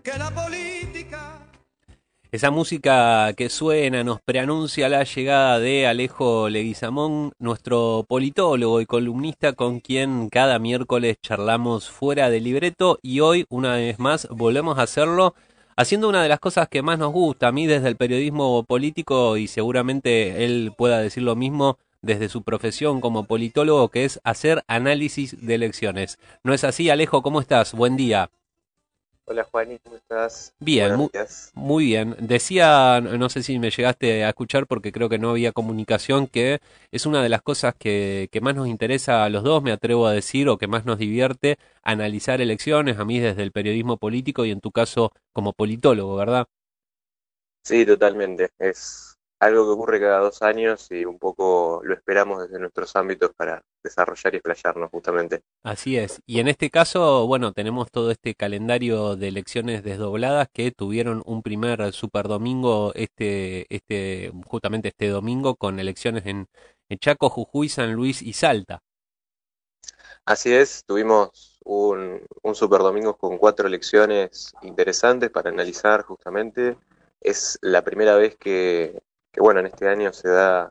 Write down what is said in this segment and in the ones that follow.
que la política. Esa música que suena nos preanuncia la llegada de Alejo Leguizamón, nuestro politólogo y columnista con quien cada miércoles charlamos fuera del libreto, y hoy una vez más volvemos a hacerlo haciendo una de las cosas que más nos gusta a mí desde el periodismo político, y seguramente él pueda decir lo mismo desde su profesión como politólogo, que es hacer análisis de elecciones. ¿No es así, Alejo? ¿Cómo estás? Buen día. Hola Juani, ¿cómo estás? Bien, Buenos días. muy bien. Decía, no sé si me llegaste a escuchar porque creo que no había comunicación, que es una de las cosas que más nos interesa a los dos, me atrevo a decir, o que más nos divierte, analizar elecciones, a mí desde el periodismo político y en tu caso como politólogo, ¿verdad? Sí, totalmente. Es algo que ocurre cada 2 años y un poco lo esperamos desde nuestros ámbitos para desarrollar y explayarnos justamente. Así es. Y en este caso, bueno, tenemos todo este calendario de elecciones desdobladas que tuvieron un primer superdomingo justamente este domingo con elecciones en Chaco, Jujuy, San Luis y Salta. Así es, tuvimos un super domingo con 4 elecciones interesantes para analizar justamente. Es la primera vez que, bueno, en este año se da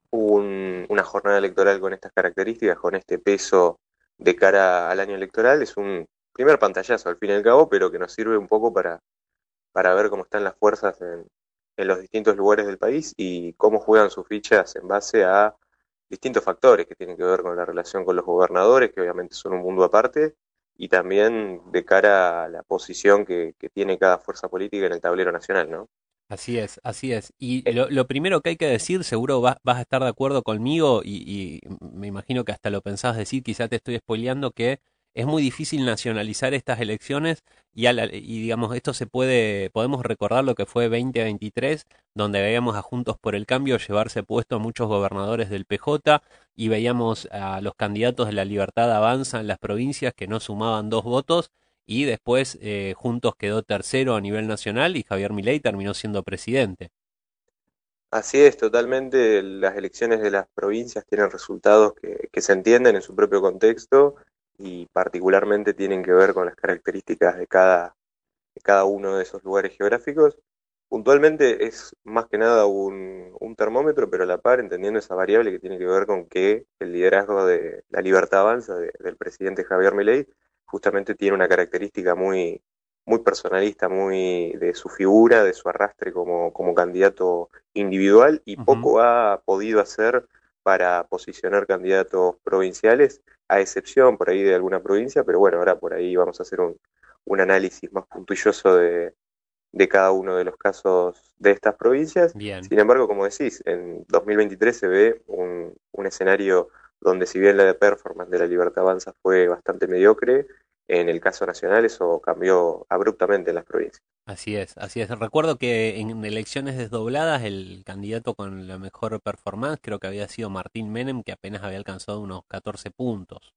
una jornada electoral con estas características, con este peso de cara al año electoral. Es un primer pantallazo al fin y al cabo, pero que nos sirve un poco para ver cómo están las fuerzas en los distintos lugares del país y cómo juegan sus fichas en base a distintos factores que tienen que ver con la relación con los gobernadores, que obviamente son un mundo aparte, y también de cara a la posición que tiene cada fuerza política en el tablero nacional, ¿no? Así es, así es. Y lo primero que hay que decir, seguro vas a estar de acuerdo conmigo, y me imagino que hasta lo pensás decir, quizá te estoy spoileando, que es muy difícil nacionalizar estas elecciones y digamos, esto podemos recordar lo que fue 2023, donde veíamos a Juntos por el Cambio llevarse puesto a muchos gobernadores del PJ y veíamos a los candidatos de la Libertad Avanza en las provincias que no sumaban 2 votos, y después Juntos quedó tercero a nivel nacional y Javier Milei terminó siendo presidente. Así es, totalmente. Las elecciones de las provincias tienen resultados que se entienden en su propio contexto y particularmente tienen que ver con las características de cada uno de esos lugares geográficos. Puntualmente es más que nada un termómetro, pero a la par entendiendo esa variable que tiene que ver con que el liderazgo de la Libertad Avanza del presidente Javier Milei justamente tiene una característica muy personalista, muy de su figura, de su arrastre como candidato individual y Ujú. poco ha podido hacer para posicionar candidatos provinciales, a excepción por ahí de alguna provincia, pero bueno, ahora por ahí vamos a hacer un análisis más puntilloso de cada uno de los casos de estas provincias. Bien. Sin embargo, como decís, en 2023 se ve un escenario donde si bien la performance de la Libertad Avanza fue bastante mediocre, en el caso nacional eso cambió abruptamente en las provincias. Así es, así es. Recuerdo que en elecciones desdobladas el candidato con la mejor performance creo que había sido Martín Menem, que apenas había alcanzado unos 14 puntos.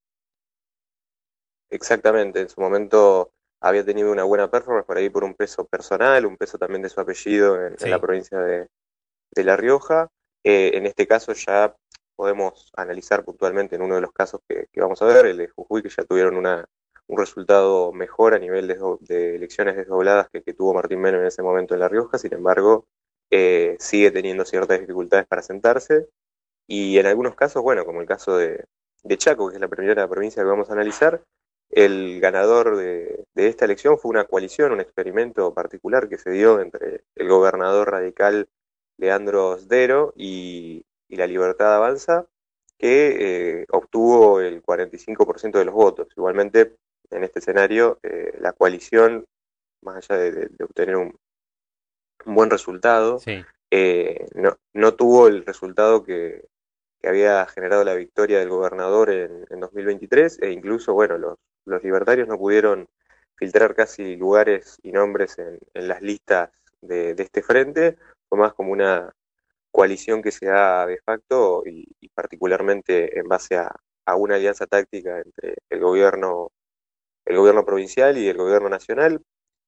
Exactamente, en su momento había tenido una buena performance por ahí por un peso personal, un peso también de su apellido en la Sí. provincia de La Rioja. En este caso ya podemos analizar puntualmente en uno de los casos que vamos a ver, el de Jujuy, que ya tuvieron un resultado mejor a nivel de elecciones desdobladas que tuvo Martín Menem en ese momento en La Rioja. Sin embargo, sigue teniendo ciertas dificultades para sentarse. Y en algunos casos, bueno, como el caso de Chaco, que es la primera provincia que vamos a analizar, el ganador de esta elección fue una coalición, un experimento particular que se dio entre el gobernador radical Leandro Sdero y la Libertad Avanza, que obtuvo el 45% de los votos. Igualmente, en este escenario, la coalición, más allá de obtener un buen resultado, Sí. no tuvo el resultado que había generado la victoria del gobernador en 2023 e incluso, bueno, los libertarios no pudieron filtrar casi lugares y nombres en las listas de este frente. Fue más como una coalición que se da de facto y particularmente en base a una alianza táctica entre el gobierno provincial y el gobierno nacional.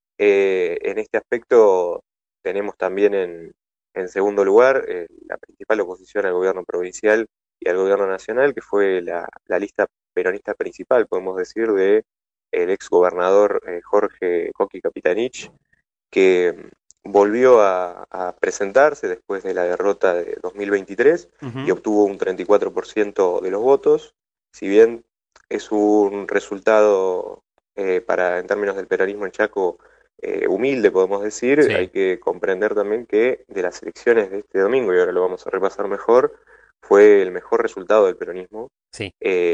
En este aspecto tenemos también en segundo lugar la principal oposición al gobierno provincial y al gobierno nacional, que fue la lista peronista principal, podemos decir, de el ex gobernador Jorge Coqui Capitanich, que volvió a presentarse después de la derrota de 2023 y Ujú. obtuvo un 34% de los votos. Si bien es un resultado en términos del peronismo en Chaco, humilde, podemos decir, hay Sí, que comprender también que de las elecciones de este domingo, y ahora lo vamos a repasar mejor, fue el mejor resultado del peronismo sí.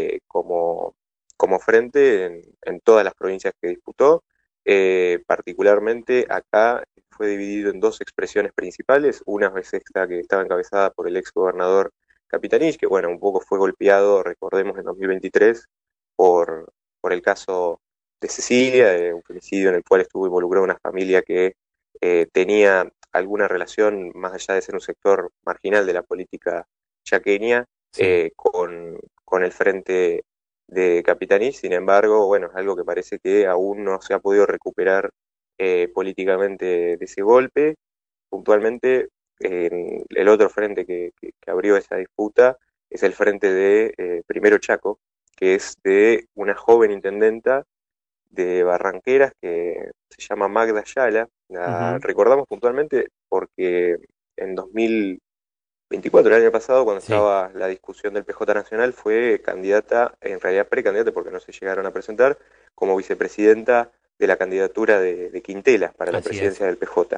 como frente en todas las provincias que disputó. Particularmente acá fue dividido en dos expresiones principales. Una es esta que estaba encabezada por el ex gobernador Capitanich, que bueno, un poco fue golpeado, recordemos, en 2023 por, por el caso de Cecilia, de un femicidio en el cual estuvo involucrada una familia que tenía alguna relación, más allá de ser un sector marginal de la política chaqueña, Sí, con el frente de Capitanich. Sin embargo, bueno, es algo que parece que aún no se ha podido recuperar políticamente de ese golpe. Puntualmente, el otro frente que abrió esa disputa es el frente de Primero Chaco, que es de una joven intendenta de Barranqueras que se llama Magda Ayala. La ujú, recordamos puntualmente porque en 2024, el año pasado, cuando sí, estaba la discusión del PJ Nacional, fue candidata, en realidad precandidata porque no se llegaron a presentar, como vicepresidenta de la candidatura de Quintelas para la así es. presidencia del PJ.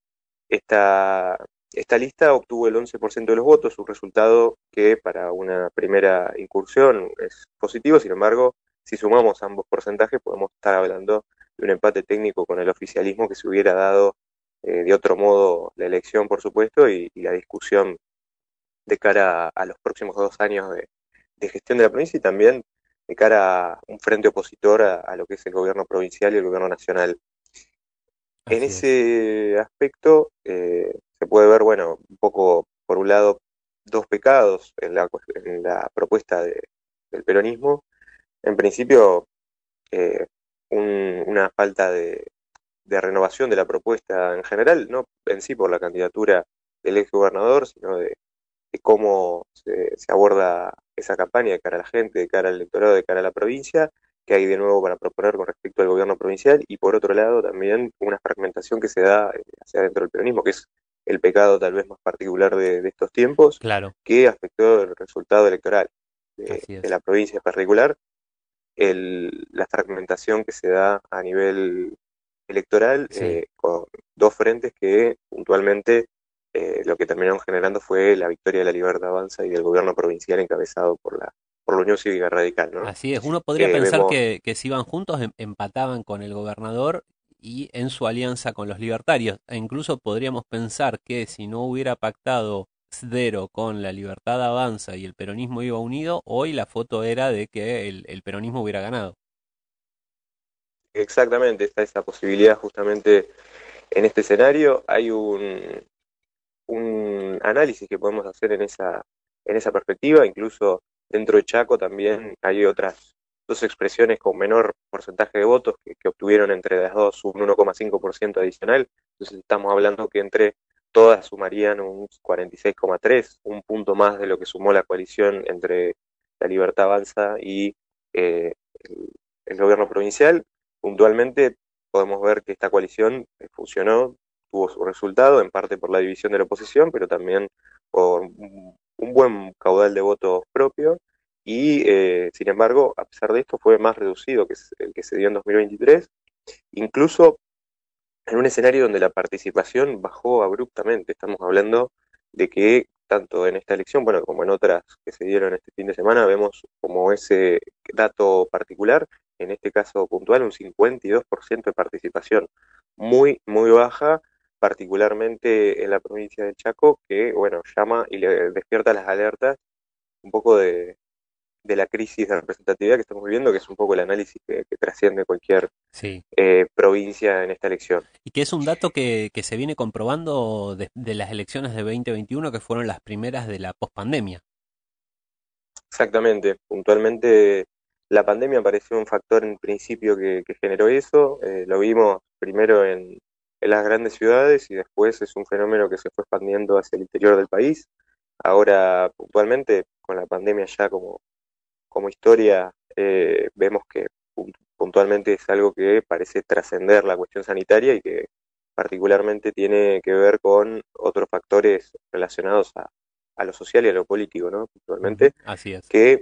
Esta, esta lista obtuvo el 11% de los votos, un resultado que para una primera incursión es positivo. Sin embargo, si sumamos ambos porcentajes, podemos estar hablando de un empate técnico con el oficialismo que se hubiera dado de otro modo la elección, por supuesto, y la discusión de cara a los próximos 2 años de gestión de la provincia y también de cara a un frente opositor a lo que es el gobierno provincial y el gobierno nacional. En Así es. ese aspecto se puede ver, bueno, un poco, por un lado, dos pecados en la propuesta del peronismo. En principio, eh, una falta de renovación de la propuesta en general, no en sí por la candidatura del ex gobernador, sino de cómo se aborda esa campaña de cara a la gente, de cara al electorado, de cara a la provincia, que hay de nuevo para proponer con respecto al gobierno provincial, y por otro lado también una fragmentación que se da hacia dentro del peronismo, que es el pecado tal vez más particular de estos tiempos, Claro, que afectó el resultado electoral así de es. la provincia en particular, la fragmentación que se da a nivel electoral Sí. con dos frentes que puntualmente lo que terminaron generando fue la victoria de la Libertad Avanza y del gobierno provincial encabezado por la Unión Cívica Radical, ¿no? Así es. Uno podría pensar Vemos que si iban juntos empataban con el gobernador y en su alianza con los libertarios. E incluso podríamos pensar que si no hubiera pactado Sdero con la Libertad Avanza y el peronismo iba unido, hoy la foto era de que el peronismo hubiera ganado. exactamente, está esa posibilidad justamente en este escenario. Hay un análisis que podemos hacer en esa perspectiva. Incluso dentro de Chaco también hay otras dos expresiones con menor porcentaje de votos que obtuvieron entre las dos un 1,5% adicional. Entonces estamos hablando que entre todas sumarían un 46,3, un punto más de lo que sumó la coalición entre la Libertad Avanza y el, el gobierno provincial. Puntualmente podemos ver que esta coalición funcionó, tuvo su resultado, en parte por la división de la oposición, pero también por un buen caudal de votos propios. Y, sin embargo, a pesar de esto, fue más reducido que el que se dio en 2023, incluso en un escenario donde la participación bajó abruptamente. Estamos hablando de que tanto en esta elección, bueno, como en otras que se dieron este fin de semana, vemos como ese dato particular, en este caso puntual, un 52% de participación, muy, muy baja, particularmente en la provincia del Chaco, que, bueno, llama y le despierta las alertas un poco de la crisis de representatividad que estamos viviendo, que es un poco el análisis que trasciende cualquier Sí. provincia en esta elección. Y que es un dato que se viene comprobando de las elecciones de 2021, que fueron las primeras de la pospandemia. Exactamente, puntualmente la pandemia pareció un factor en principio que generó eso. Lo vimos primero en las grandes ciudades y después es un fenómeno que se fue expandiendo hacia el interior del país. Ahora, puntualmente, con la pandemia ya como historia, vemos que puntualmente es algo que parece trascender la cuestión sanitaria y que particularmente tiene que ver con otros factores relacionados a lo social y a lo político, ¿no? Ujú, Puntualmente, así es. que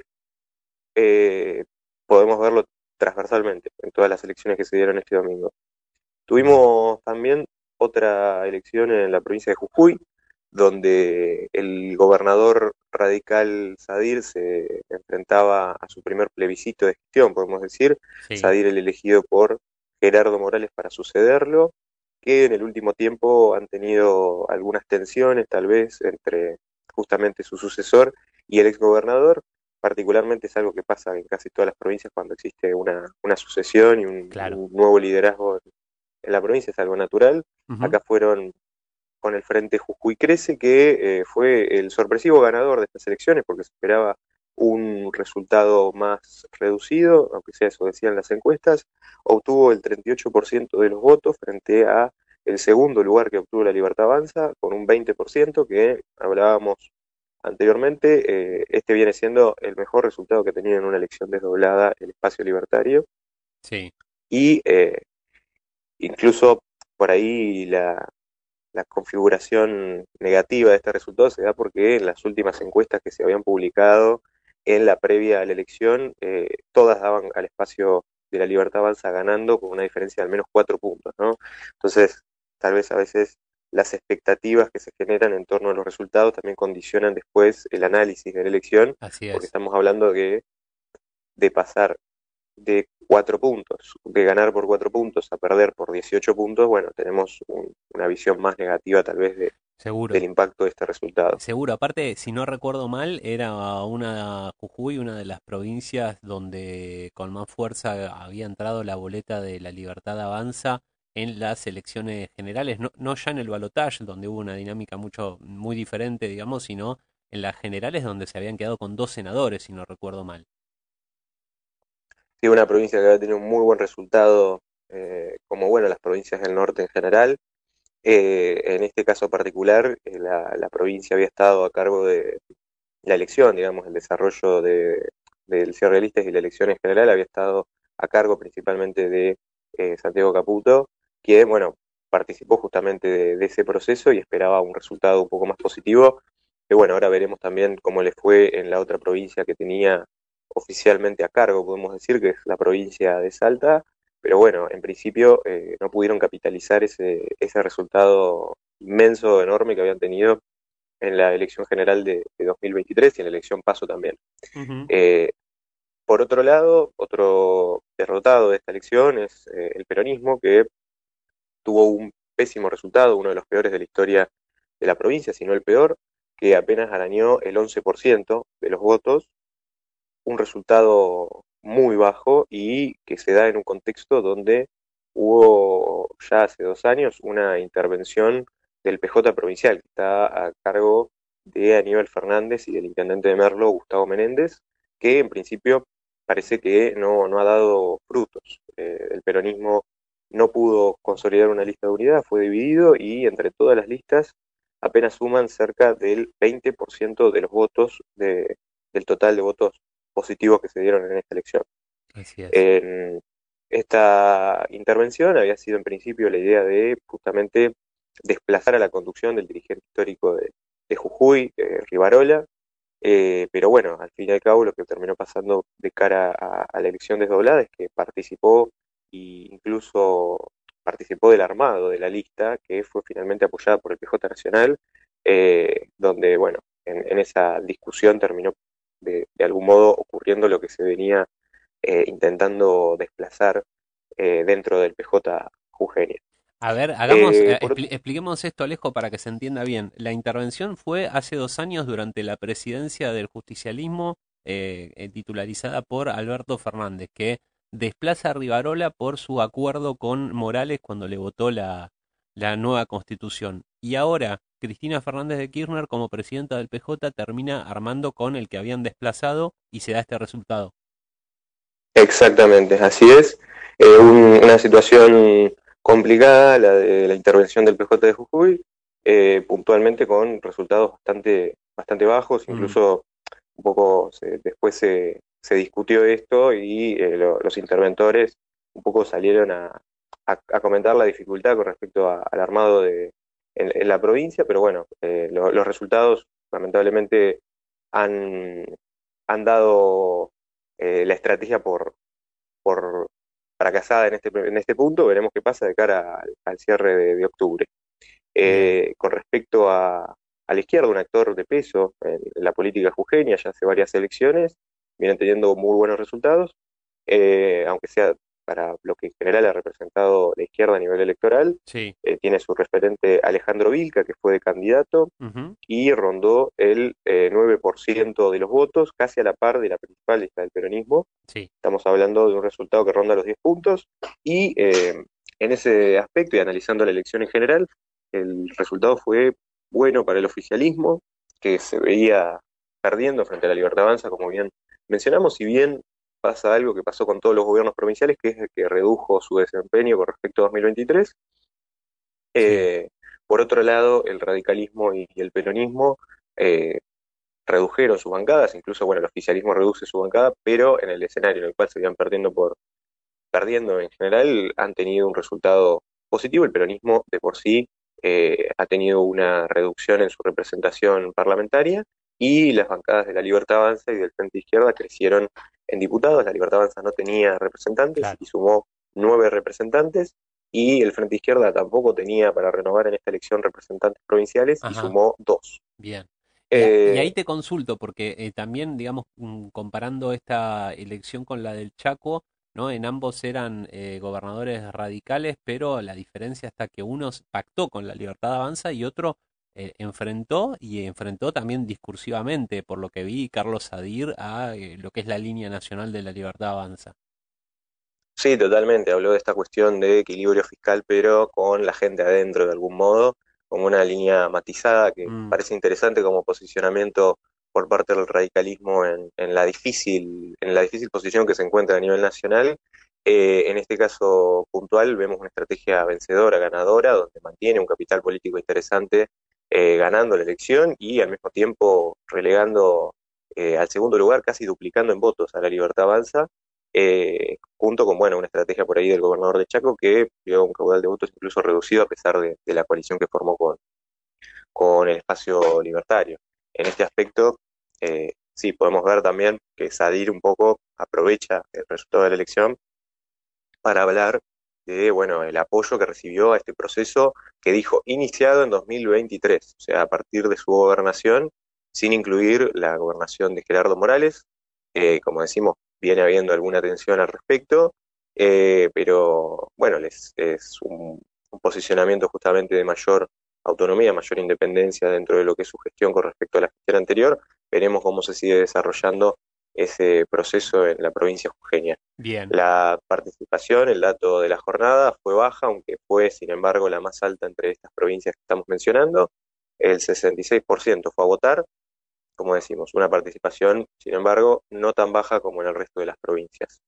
eh, podemos verlo transversalmente en todas las elecciones que se dieron este domingo. Bien. Tuvimos también otra elección en la provincia de Jujuy, donde el gobernador radical Sadir se enfrentaba a su primer plebiscito de gestión, podemos decir. Sí, Sadir el elegido por Gerardo Morales para sucederlo, que en el último tiempo han tenido algunas tensiones, tal vez, entre justamente su sucesor y el exgobernador. Particularmente es algo que pasa en casi todas las provincias cuando existe una sucesión y claro. un nuevo liderazgo en la provincia, es algo natural. Ujú, Acá fueron con el Frente Jujuy Crece, que fue el sorpresivo ganador de estas elecciones, porque se esperaba un resultado más reducido, aunque sea eso decían las encuestas. Obtuvo el 38% de los votos frente a el segundo lugar que obtuvo la Libertad Avanza, con un 20% que hablábamos anteriormente. Este viene siendo el mejor resultado que ha tenido en una elección desdoblada el espacio libertario. sí, Y incluso por ahí la configuración negativa de este resultado se da porque en las últimas encuestas que se habían publicado en la previa a la elección, todas daban al espacio de la Libertad Avanza ganando con una diferencia de al menos 4 puntos, ¿no? Entonces, tal vez a veces las expectativas que se generan en torno a los resultados también condicionan después el análisis de la elección, así porque es. estamos hablando de pasar de 4 puntos, de ganar por 4 puntos a perder por 18 puntos, bueno, tenemos una visión más negativa tal vez del Seguro. impacto de este resultado. Seguro, aparte, si no recuerdo mal, era una Jujuy, una de las provincias donde con más fuerza había entrado la boleta de la Libertad Avanza en las elecciones generales, no, no ya en el balotaje, donde hubo una dinámica muy diferente, digamos, sino en las generales donde se habían quedado con 2 senadores, si no recuerdo mal. Sí, una provincia que ha tenido un muy buen resultado, como bueno, las provincias del norte en general. En este caso particular, la provincia había estado a cargo de la elección, digamos, el desarrollo del cierre de listas y la elección en general había estado a cargo principalmente de Santiago Caputo, que, bueno, participó justamente de ese proceso y esperaba un resultado un poco más positivo. Que bueno, ahora veremos también cómo le fue en la otra provincia que tenía oficialmente a cargo, podemos decir, que es la provincia de Salta, pero bueno, en principio no pudieron capitalizar ese resultado inmenso, enorme que habían tenido en la elección general de 2023 y en la elección paso también. Ujú. Eh, por otro lado, otro derrotado de esta elección es el peronismo, que tuvo un pésimo resultado, uno de los peores de la historia de la provincia, si no el peor, que apenas arañó el 11% de los votos, un resultado muy bajo y que se da en un contexto donde hubo ya hace 2 años una intervención del PJ provincial, que está a cargo de Aníbal Fernández y del intendente de Merlo, Gustavo Menéndez, que en principio parece que no ha dado frutos. El peronismo no pudo consolidar una lista de unidad, fue dividido y entre todas las listas apenas suman cerca del 20% de los votos del total de votos positivos que se dieron en esta elección. Así es. En esta intervención había sido en principio la idea de justamente desplazar a la conducción del dirigente histórico de Jujuy, Rivarola, pero bueno, al fin y al cabo lo que terminó pasando de cara a la elección desdoblada es que participó e incluso participó del armado de la lista, que fue finalmente apoyada por el PJ Nacional, donde, bueno, en esa discusión terminó de algún modo ocurriendo lo que se venía intentando desplazar dentro del PJ jujeño. A ver, Por otro, expliquemos esto, Alejo, para que se entienda bien. La intervención fue hace 2 años durante la presidencia del justicialismo, titularizada por Alberto Fernández, que desplaza a Rivarola por su acuerdo con Morales cuando le votó la nueva constitución. Y ahora, Cristina Fernández de Kirchner, como presidenta del PJ, termina armando con el que habían desplazado y se da este resultado. exactamente, así es. Una situación complicada, la de la intervención del PJ de Jujuy, puntualmente con resultados bastante bajos, Mm, incluso un poco después se discutió esto y los interventores un poco salieron a comentar la dificultad con respecto al armado en la provincia, pero bueno, los resultados lamentablemente han, han dado la estrategia por fracasada en este punto. Veremos qué pasa de cara al cierre de octubre. Bien. Con respecto a la izquierda, un actor de peso en la política jujeña ya hace varias elecciones, vienen teniendo muy buenos resultados, aunque sea para lo que en general ha representado la izquierda a nivel electoral. Sí. Tiene su referente Alejandro Vilca, que fue de candidato Ujú. y rondó el 9% de los votos, casi a la par de la principal lista del peronismo. Sí. Estamos hablando de un resultado que ronda los 10 puntos y en ese aspecto y analizando la elección en general, el resultado fue bueno para el oficialismo, que se veía perdiendo frente a la Libertad Avanza, como bien mencionamos, si bien pasa algo que pasó con todos los gobiernos provinciales, que es el que redujo su desempeño con respecto a 2023. Sí. Eh, por otro lado, el radicalismo y el peronismo eh, redujeron sus bancadas, incluso bueno, el oficialismo reduce su bancada, pero en el escenario en el cual se iban perdiendo en general, han tenido un resultado positivo. El peronismo de por sí ha tenido una reducción en su representación parlamentaria y las bancadas de la Libertad Avanza y del Frente Izquierda crecieron en diputados. La Libertad Avanza no tenía representantes Claro. y sumó 9 representantes, y el Frente Izquierda tampoco tenía para renovar en esta elección representantes provinciales y Ajá. sumó 2. Bien. Y ahí Eh, te consulto, porque también, digamos, comparando esta elección con la del Chaco, ¿no? En ambos eran gobernadores radicales, pero la diferencia está que uno pactó con la Libertad Avanza y otro enfrentó también discursivamente, por lo que vi, Carlos Sadir, a lo que es la línea nacional de la Libertad Avanza. Sí, totalmente. Habló de esta cuestión de equilibrio fiscal, pero con la gente adentro de algún modo, como una línea matizada que Mm, parece interesante como posicionamiento por parte del radicalismo en la difícil posición que se encuentra a nivel nacional. En este caso puntual vemos una estrategia vencedora, ganadora, donde mantiene un capital político interesante, ganando la elección y al mismo tiempo relegando al segundo lugar, casi duplicando en votos a la Libertad Avanza, junto con, bueno, una estrategia por ahí del gobernador de Chaco que vio un caudal de votos incluso reducido a pesar de la coalición que formó con el espacio libertario. En este aspecto, sí, podemos ver también que Sadir un poco aprovecha el resultado de la elección para hablar de, bueno, el apoyo que recibió a este proceso que dijo iniciado en 2023, o sea, a partir de su gobernación, sin incluir la gobernación de Gerardo Morales. Como decimos, viene habiendo alguna tensión al respecto, pero bueno, es un posicionamiento justamente de mayor autonomía, mayor independencia dentro de lo que es su gestión con respecto a la gestión anterior. Veremos cómo se sigue desarrollando ese proceso en la provincia jujeña. bien. La participación, el dato de la jornada, fue baja, aunque fue, sin embargo, la más alta entre estas provincias que estamos mencionando. El 66% fue a votar, como decimos, una participación, sin embargo, no tan baja como en el resto de las provincias.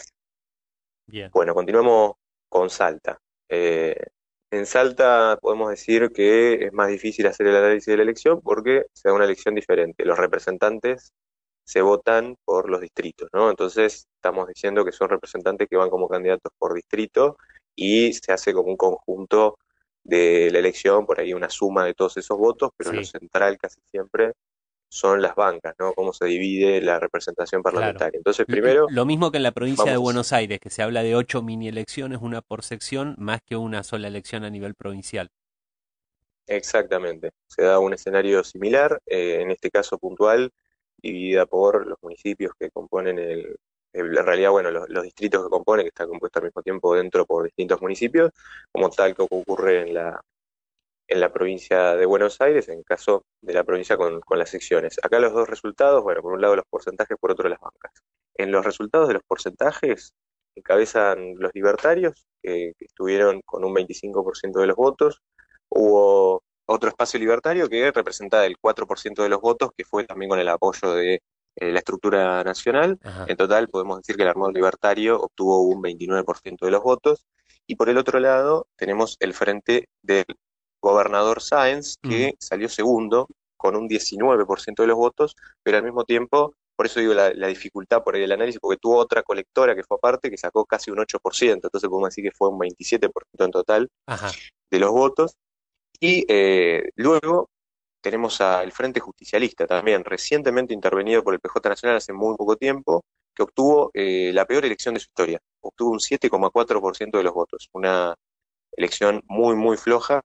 Bien. Bueno, continuamos con Salta. Eh, en Salta podemos decir que es más difícil hacer el análisis de la elección porque se da una elección diferente. Los representantes se votan por los distritos, ¿no? Entonces estamos diciendo que son representantes que van como candidatos por distrito y se hace como un conjunto de la elección, por ahí una suma de todos esos votos, pero lo Sí, central casi siempre son las bancas, ¿no? Cómo se divide la representación claro. parlamentaria. Entonces, primero, Lo mismo que en la provincia de vamos a... Buenos Aires, que se habla de 8 mini elecciones, una por sección, más que una sola elección a nivel provincial. Exactamente, se da un escenario similar, en este caso puntual, dividida por los municipios que componen en realidad, bueno, los distritos que componen, que están compuestos al mismo tiempo dentro por distintos municipios, como tal que ocurre en la provincia de Buenos Aires, en caso de la provincia con las secciones. Acá los dos resultados, bueno, por un lado los porcentajes, por otro las bancas. En los resultados de los porcentajes encabezan los libertarios, que estuvieron con un 25% de los votos. Hubo otro espacio libertario que representa el 4% de los votos, que fue también con el apoyo de la estructura nacional. Ajá. En total podemos decir que el armado libertario obtuvo un 29% de los votos. Y por el otro lado tenemos el frente del gobernador Sáenz, Mm, que salió segundo con un 19% de los votos, pero al mismo tiempo por eso digo la dificultad por ahí del análisis, porque tuvo otra colectora que fue aparte que sacó casi un 8%, entonces podemos decir que fue un 27% en total Ajá. de los votos. Y luego tenemos al Frente Justicialista también, recientemente intervenido por el PJ Nacional hace muy poco tiempo, que obtuvo la peor elección de su historia. Obtuvo un 7,4% de los votos, una elección muy, muy floja.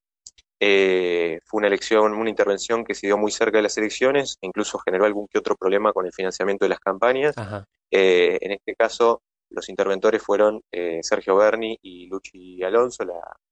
Fue una elección, una intervención que se dio muy cerca de las elecciones, e incluso generó algún que otro problema con el financiamiento de las campañas. Ajá. En este caso, los interventores fueron Sergio Berni y Luchi Alonso,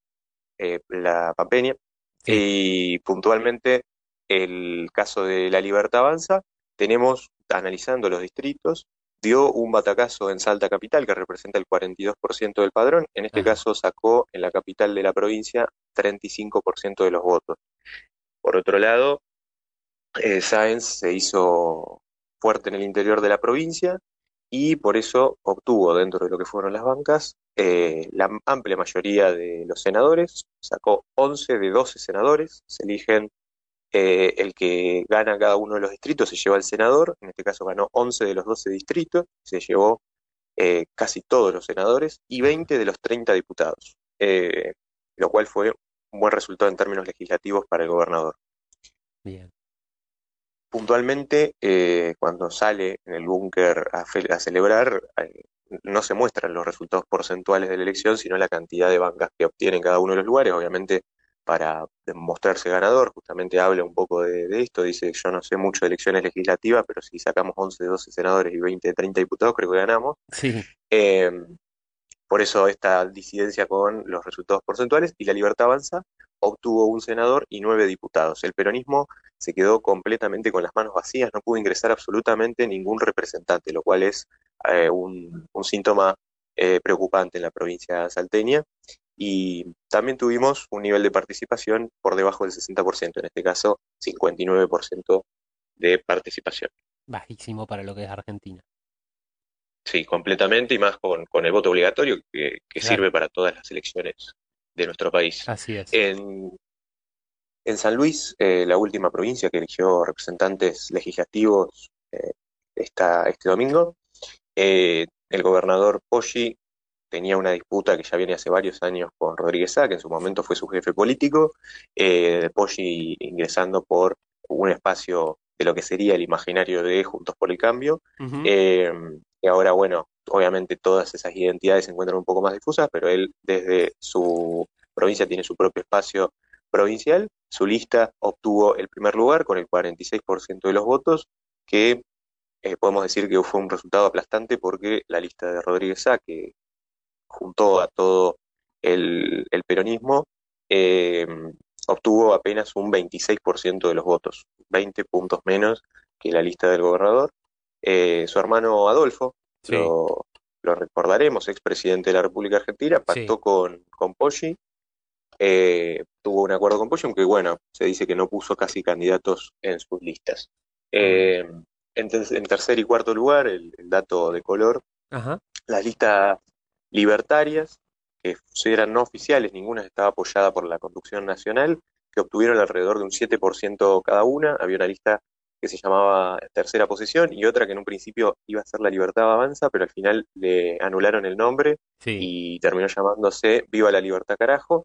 la pampeña, Sí. y puntualmente el caso de La Libertad Avanza, tenemos, analizando los distritos, dio un batacazo en Salta Capital, que representa el 42% del padrón, en este Ajá. caso sacó en la capital de la provincia 35% de los votos. Por otro lado, Sáenz se hizo fuerte en el interior de la provincia y por eso obtuvo dentro de lo que fueron las bancas la amplia mayoría de los senadores, sacó 11 de 12 senadores, se eligen el que gana cada uno de los distritos, se lleva el senador, en este caso ganó 11 de los 12 distritos, se llevó casi todos los senadores y Ajá. 20 de los 30 diputados, lo cual fue un buen resultado en términos legislativos para el gobernador. Bien. Puntualmente, cuando sale en el búnker a celebrar, no se muestran los resultados porcentuales de la elección, sino la cantidad de bancas que obtiene en cada uno de los lugares, obviamente para mostrarse ganador, justamente habla un poco de esto, dice, yo no sé mucho de elecciones legislativas, pero si sacamos 11 de 12 senadores y 20 de 30 diputados, creo que ganamos. Sí. Eh, por eso esta disidencia con los resultados porcentuales y La Libertad Avanza obtuvo un senador y 9 diputados. El peronismo se quedó completamente con las manos vacías, no pudo ingresar absolutamente ningún representante, lo cual es un síntoma preocupante en la provincia salteña. Y también tuvimos un nivel de participación por debajo del 60%, en este caso 59% de participación. Bajísimo para lo que es Argentina. Sí, completamente, y más con el voto obligatorio que Claro. sirve para todas las elecciones de nuestro país. Así es. En San Luis, la última provincia que eligió representantes legislativos este domingo, el gobernador Poggi tenía una disputa que ya viene hace varios años con Rodríguez Sá, que en su momento fue su jefe político, Poggi ingresando por un espacio de lo que sería el imaginario de Juntos por el Cambio, Ujú. eh, y ahora, bueno, obviamente todas esas identidades se encuentran un poco más difusas, pero él desde su provincia tiene su propio espacio provincial, su lista obtuvo el primer lugar con el 46% de los votos, que podemos decir que fue un resultado aplastante porque la lista de Rodríguez Sá, que juntó a todo el peronismo, eh, obtuvo apenas un 26% de los votos, 20 puntos menos que la lista del gobernador. Su hermano Adolfo, Sí. lo recordaremos, expresidente de la República Argentina, Sí. pactó con Poggi, tuvo un acuerdo con Poggi, aunque bueno, se dice que no puso casi candidatos en sus listas. Mm. Eh, en tercer y cuarto lugar, el dato de color, Ajá. las listas libertarias, que eran no oficiales, ninguna estaba apoyada por la conducción nacional, que obtuvieron alrededor de un 7% cada una. Había una lista que se llamaba Tercera Posición y otra que en un principio iba a ser La Libertad Avanza, pero al final le anularon el nombre Sí. y terminó llamándose Viva la Libertad Carajo,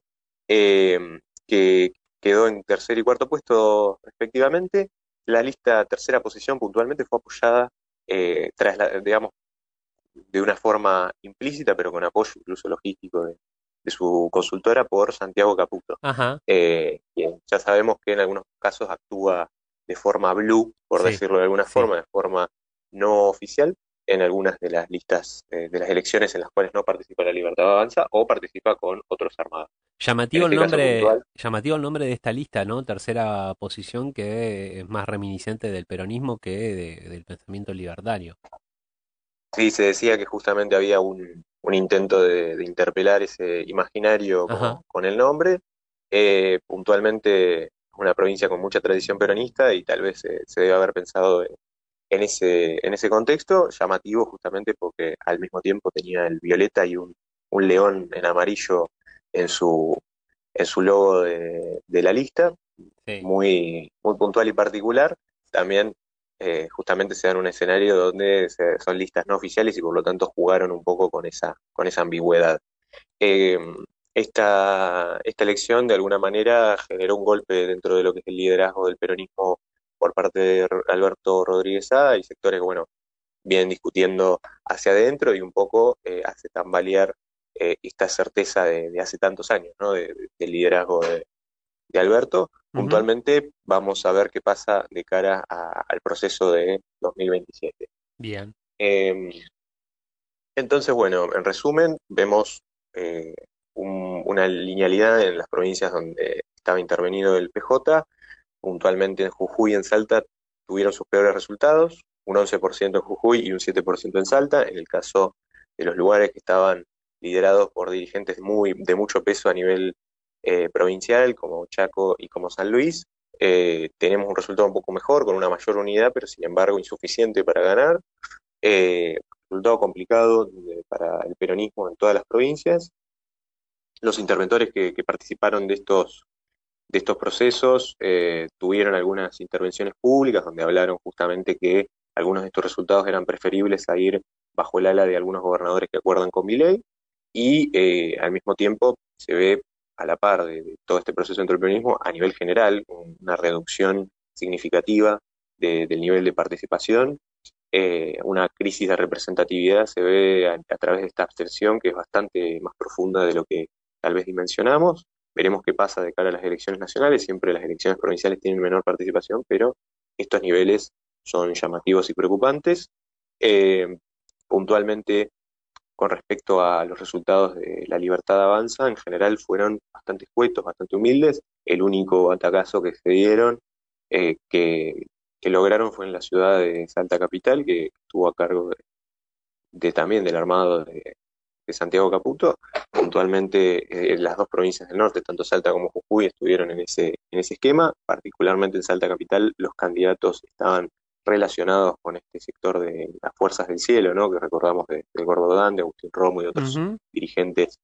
que quedó en tercer y cuarto puesto respectivamente. La lista Tercera Posición puntualmente fue apoyada tras digamos, de una forma implícita, pero con apoyo incluso logístico de su consultora por Santiago Caputo, Ajá. quien ya sabemos que en algunos casos actúa de forma blue, por Sí. decirlo de alguna Sí. forma, de forma no oficial, en algunas de las listas de las elecciones en las cuales no participa la Libertad Avanza o participa con otros armados. En este caso puntual, Llamativo el nombre de esta lista, ¿no? Tercera posición que es más reminiscente del peronismo que del pensamiento libertario. sí se decía que justamente había un intento de interpelar ese imaginario Ajá. con el nombre. Puntualmente una provincia con mucha tradición peronista y tal vez se debe haber pensado en ese contexto, llamativo justamente porque al mismo tiempo tenía el violeta y un león en amarillo en en su logo de la lista, Sí. muy, muy puntual y particular. También justamente se dan un escenario donde son listas no oficiales y por lo tanto jugaron un poco con esa ambigüedad. Eh, esta elección de alguna manera generó un golpe dentro de lo que es el liderazgo del peronismo por parte de Alberto Rodríguez Sada y sectores que, bueno, vienen discutiendo hacia adentro y un poco hace tambalear esta certeza de hace tantos años, ¿no? Del liderazgo de Alberto. Ujú. Puntualmente vamos a ver qué pasa de cara al proceso de 2027. Bien. Eh, entonces, bueno, en resumen, vemos eh, una linealidad en las provincias donde estaba intervenido el PJ. Puntualmente en Jujuy y en Salta tuvieron sus peores resultados, un 11% en Jujuy y un 7% en Salta. En el caso de los lugares que estaban liderados por dirigentes de mucho peso a nivel provincial, como Chaco y como San Luis, tenemos un resultado un poco mejor, con una mayor unidad, pero sin embargo insuficiente para ganar. Resultado complicado para el peronismo en todas las provincias. Los interventores que participaron de estos procesos tuvieron algunas intervenciones públicas donde hablaron justamente que algunos de estos resultados eran preferibles a ir bajo el ala de algunos gobernadores que acuerdan con Milei y al mismo tiempo se ve a la par de todo este proceso dentro del peronismo a nivel general una reducción significativa del nivel de participación, una crisis de representatividad se ve a través de esta abstención que es bastante más profunda de lo que tal vez dimensionamos. Veremos qué pasa de cara a las elecciones nacionales. Siempre las elecciones provinciales tienen menor participación, pero estos niveles son llamativos y preocupantes. Eh, puntualmente, con respecto a los resultados de La Libertad Avanza, en general fueron bastante escuetos, bastante humildes. El único atacazo que se dieron, eh, que, que lograron fue en la ciudad de Salta Capital, que estuvo a cargo también del armado de Santiago Caputo. Puntualmente, las dos provincias del norte, tanto Salta como Jujuy, estuvieron en ese esquema. Particularmente en Salta Capital, los candidatos estaban relacionados con este sector de las fuerzas del cielo, ¿no? Que recordamos de Gordo Dan, de Agustín Romo y de otros Ujú. dirigentes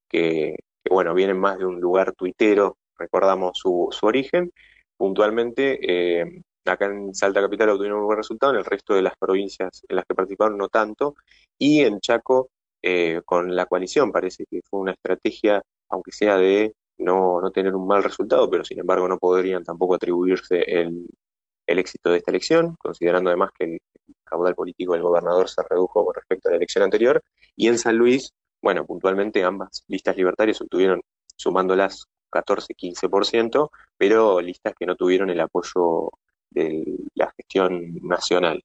bueno, vienen más de un lugar tuitero, recordamos su origen. Puntualmente, acá en Salta Capital obtuvieron un buen resultado, en el resto de las provincias en las que participaron no tanto, y en Chaco, con la coalición, parece que fue una estrategia, aunque sea de no tener un mal resultado, pero sin embargo no podrían tampoco atribuirse el éxito de esta elección, considerando además que el caudal político del gobernador se redujo con respecto a la elección anterior, y en San Luis, bueno, puntualmente ambas listas libertarias obtuvieron, sumándolas 14-15%, pero listas que no tuvieron el apoyo de la gestión nacional.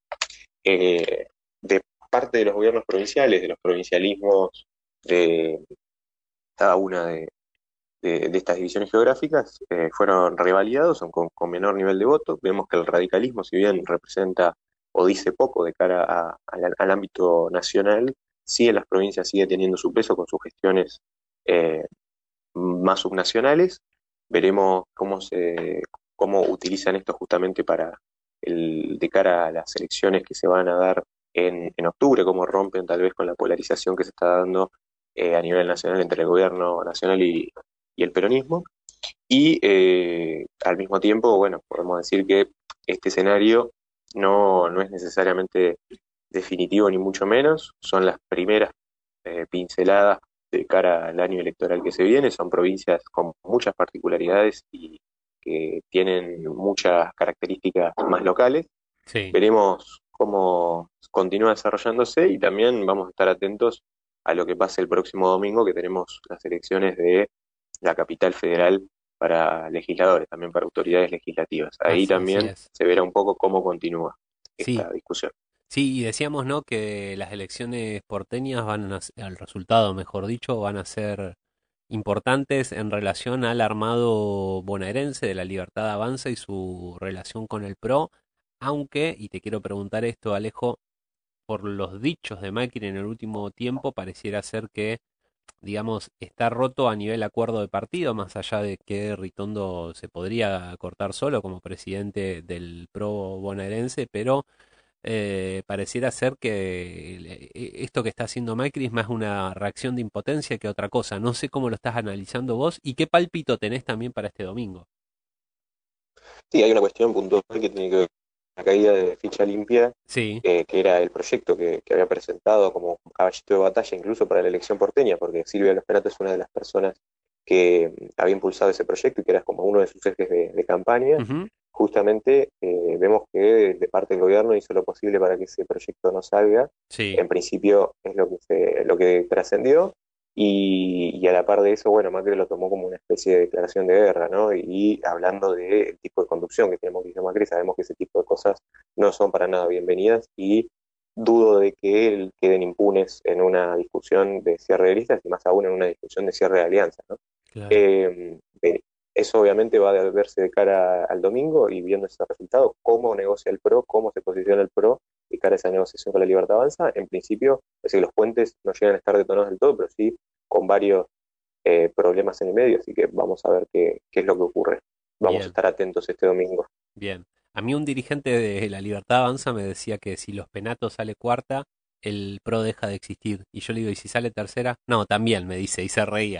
De parte de los gobiernos provinciales, de los provincialismos de cada una de estas divisiones geográficas fueron revalidados, son con menor nivel de voto. Vemos que el radicalismo, si bien representa o dice poco de cara al ámbito nacional, sí en las provincias sigue teniendo su peso con sus gestiones eh, más subnacionales. Veremos cómo utilizan esto justamente para de cara a las elecciones que se van a dar en octubre, cómo rompen tal vez con la polarización que se está dando a nivel nacional entre el gobierno nacional y el peronismo. Y al mismo tiempo, bueno, podemos decir que este escenario no es necesariamente definitivo ni mucho menos, son las primeras pinceladas de cara al año electoral que se viene, son provincias con muchas particularidades y que tienen muchas características más locales. Sí. Veremos cómo continúa desarrollándose y también vamos a estar atentos a lo que pase el próximo domingo, que tenemos las elecciones de la capital federal para legisladores, también para autoridades legislativas. Ahí Así también es. se verá un poco cómo continúa Sí, esta discusión. sí, y decíamos, ¿no? Que las elecciones porteñas el resultado, mejor dicho, van a ser importantes en relación al armado bonaerense de la Libertad Avanza y su relación con el PRO, aunque, y te quiero preguntar esto, Alejo, por los dichos de Macri en el último tiempo, pareciera ser que, digamos, está roto a nivel acuerdo de partido, más allá de que Ritondo se podría cortar solo como presidente del PRO bonaerense, pero pareciera ser que esto que está haciendo Macri es más una reacción de impotencia que otra cosa. No sé cómo lo estás analizando vos y qué pálpito tenés también para este domingo. Sí, hay una cuestión puntual que tiene que ver caída de ficha limpia, Sí. que era el proyecto que había presentado como caballito de batalla incluso para la elección porteña, porque Silvia Los Penato es una de las personas que había impulsado ese proyecto y que era como uno de sus ejes de campaña. Ujú. Justamente vemos que de parte del gobierno hizo lo posible para que ese proyecto no salga. Sí. En principio es lo que trascendió. Y a la par de eso, bueno, Macri lo tomó como una especie de declaración de guerra, ¿no? Y hablando del tipo de conducción que tenemos Guillermo Macri, sabemos que ese tipo de cosas no son para nada bienvenidas y dudo de que queden impunes en una discusión de cierre de listas y más aún en una discusión de cierre de alianzas, ¿no? Claro. Eh, Eso obviamente va a verse de cara al domingo y viendo ese resultado, cómo negocia el PRO, cómo se posiciona el PRO de cara a esa negociación con la Libertad Avanza. En principio, es decir, los puentes no llegan a estar detonados del todo, pero sí con varios problemas en el medio, así que vamos a ver qué es lo que ocurre. Vamos a Bien. estar atentos este domingo. Bien. A mí un dirigente de la Libertad Avanza me decía que si Los Penatos sale cuarta, el PRO deja de existir. Y yo le digo, ¿y si sale tercera? No, también, me dice, y se reía.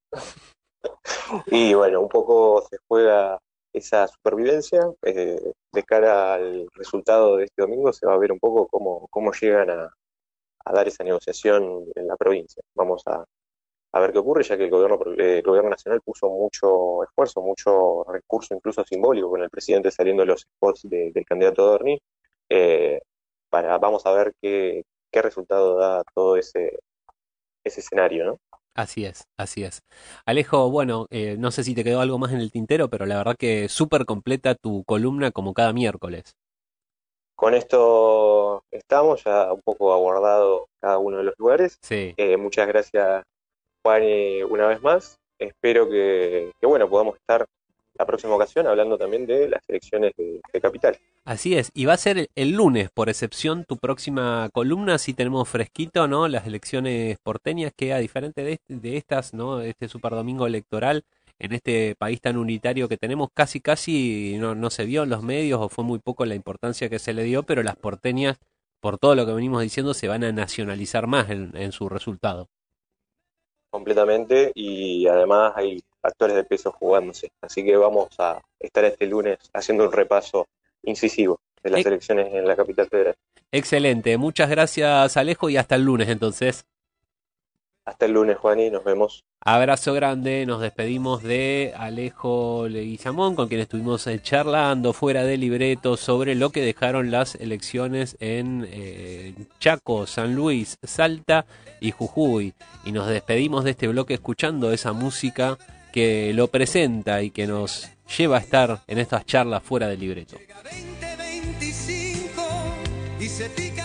Y bueno, un poco se juega esa supervivencia. De cara al resultado de este domingo, se va a ver un poco cómo llegan a dar esa negociación en la provincia. Vamos a ver qué ocurre, ya que el gobierno nacional puso mucho esfuerzo, mucho recurso, incluso simbólico, con el presidente saliendo de los spots del candidato Dorni. Eh, Vamos a ver qué resultado da todo ese escenario, ¿no? Así es, así es. Alejo, bueno, no sé si te quedó algo más en el tintero, pero la verdad que súper completa tu columna como cada miércoles. Con esto estamos ya un poco abordado cada uno de los lugares. Sí. Muchas gracias, Juan, una vez más. Espero que, bueno, podamos estar la próxima ocasión hablando también de las elecciones de Capital. Así es, y va a ser el lunes, por excepción, tu próxima columna, si tenemos fresquito, ¿no? Las elecciones porteñas, que a diferente de estas, ¿no? Este super domingo electoral, en este país tan unitario que tenemos, casi no se vio en los medios o fue muy poco la importancia que se le dio, pero las porteñas, por todo lo que venimos diciendo, se van a nacionalizar más en su resultado. Completamente, y además hay factores de peso jugándose. Así que vamos a estar este lunes haciendo un repaso incisivo de las E- elecciones en la capital federal. Excelente, muchas gracias Alejo y hasta el lunes entonces. Hasta el lunes, Juan, y nos vemos. Abrazo grande, nos despedimos de Alejo Leguizamón, con quien estuvimos charlando fuera de libreto sobre lo que dejaron las elecciones en Chaco, San Luis, Salta y Jujuy. Y nos despedimos de este bloque escuchando esa música que lo presenta y que nos lleva a estar en estas charlas fuera de libreto. Llega 2025 y se pica